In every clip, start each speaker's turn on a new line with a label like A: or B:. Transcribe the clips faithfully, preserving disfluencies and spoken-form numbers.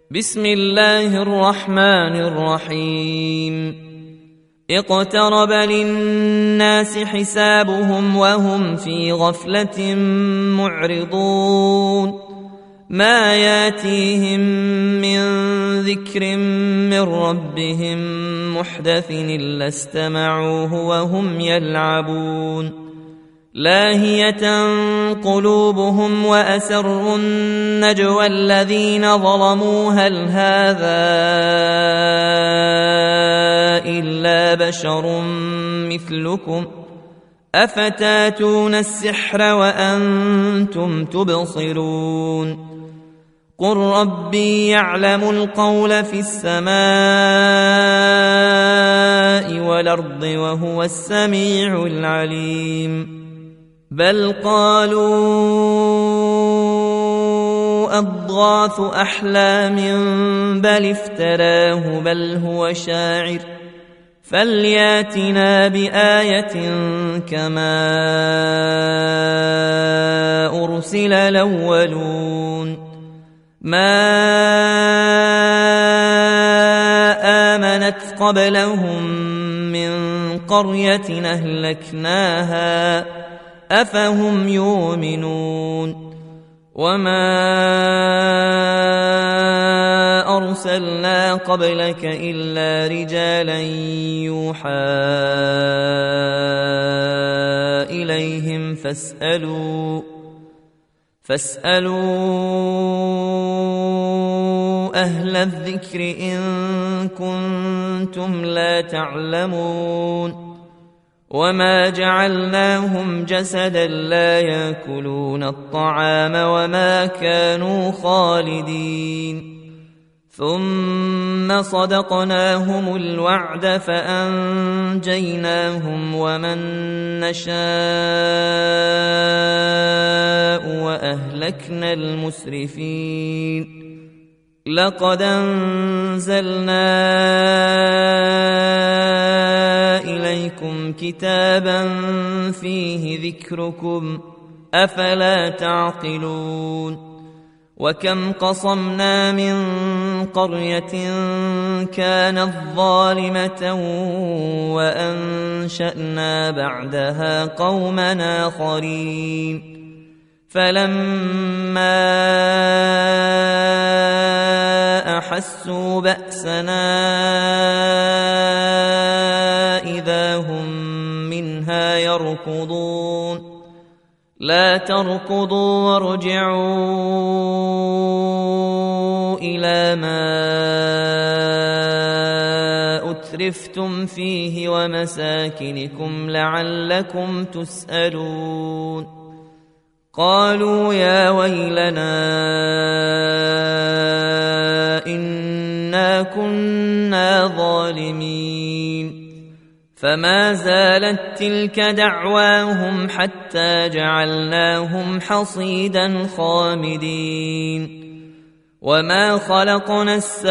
A: بسم الله الرحمن الرحيم اقترب للناس حسابهم وهم في غفلة معرضون ما ياتيهم من ذكر من ربهم محدث إلا استمعوه وهم يلعبون لاهية قلوبهم وأسروا النجوى الذين ظلموا هل هذا إلا بشر مثلكم أفتاتون السحر وأنتم تبصرون قل ربي يعلم القول في السماء والأرض وهو السميع العليم بل قالوا أضغاث أحلام بل افتراه بل هو شاعر فلياتنا بآية كما أرسل الأولون ما آمنت قبلهم من قرية أهلكناها أفهم يؤمنون وما أرسلنا قبلك إلا رجالا يوحى إليهم فاسألوا فاسألوا أهل الذكر إن كنتم لا تعلمون وما جعلناهم جسدا لا يأكلون الطعام وما كانوا خالدين ثم صدقناهم الوعد فأنجيناهم ومن نشاء وأهلكنا المسرفين لقد أنزلنا إليكم كتابا فيه ذكركم أفلا تعقلون وكم قصمنا من قرية كانت ظالمة وأنشأنا بعدها قوما آخرين فلما أحسوا بأسنا إذا هم منها يركضون لا تركضوا وارجعوا إلى ما أترفتم فيه ومساكنكم لعلكم تسألون قالوا يا ويلنا إنا كنا ظالمين فما زالت تلك دعواهم حتى جعلناهم حصيدا خامدين وما خلقنا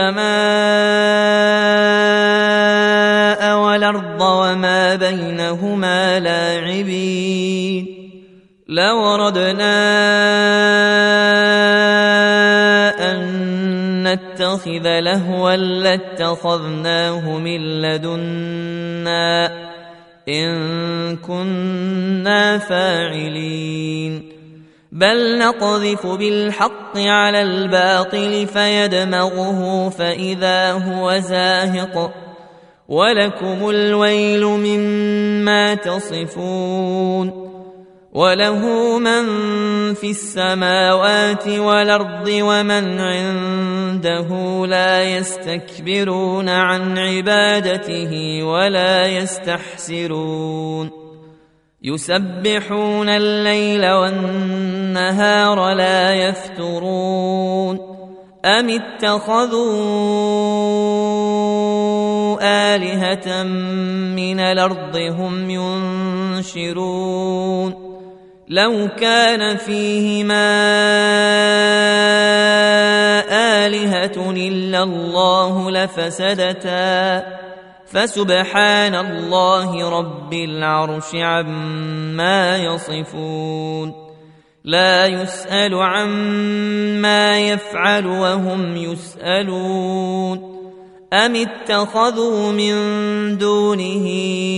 A: السماء والأرض وما بينهما لاعبين لو أردنا أن نتخذ لهوا لاتخذناه من لدنا إن كنا فاعلين بل نقذف بالحق على الباطل فيدمغه فإذا هو زاهق ولكم الويل مما تصفون وله من في السماوات والأرض ومن عنده لا يستكبرون عن عبادته ولا يستحسرون يسبحون الليل والنهار لا يفترون أم اتخذوا آلهة من الأرض هم ينشرون لو كان فيهما آلهة إلا الله لفسدتا فسبحان الله رب العرش عما يصفون لا يسأل عما يفعل وهم يسألون أم اتخذوا من دونه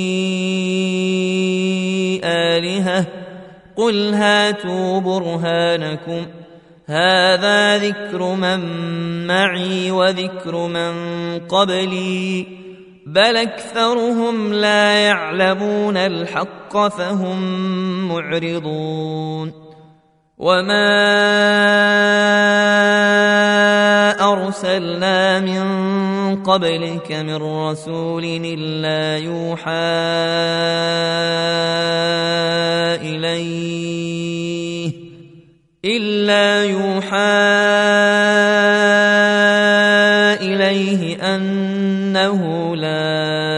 A: آلهة قل هاتوا برهانكم هذا ذكر من معي وذكر من قبلي بل أكثرهم لا يعلمون الحق فهم معرضون وما أرسلنا من قبلك من رسول إلا يوحى إليه إلا يوحى إليه أنه لا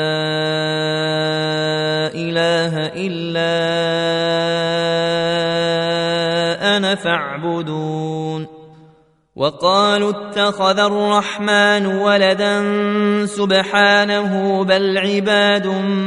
A: إله إلا أنا فاعبدون وقالوا اتخذ الرحمن ولدا سبحانه بل عباد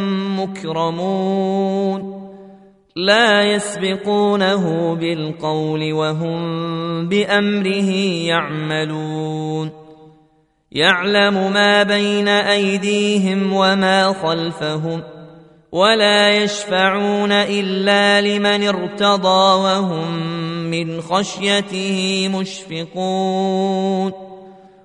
A: مكرمون لا يسبقونه بالقول وهم بأمره يعملون يعلم ما بين أيديهم وما خلفهم ولا يشفعون إلا لمن ارتضى وهم من خشيته مشفقون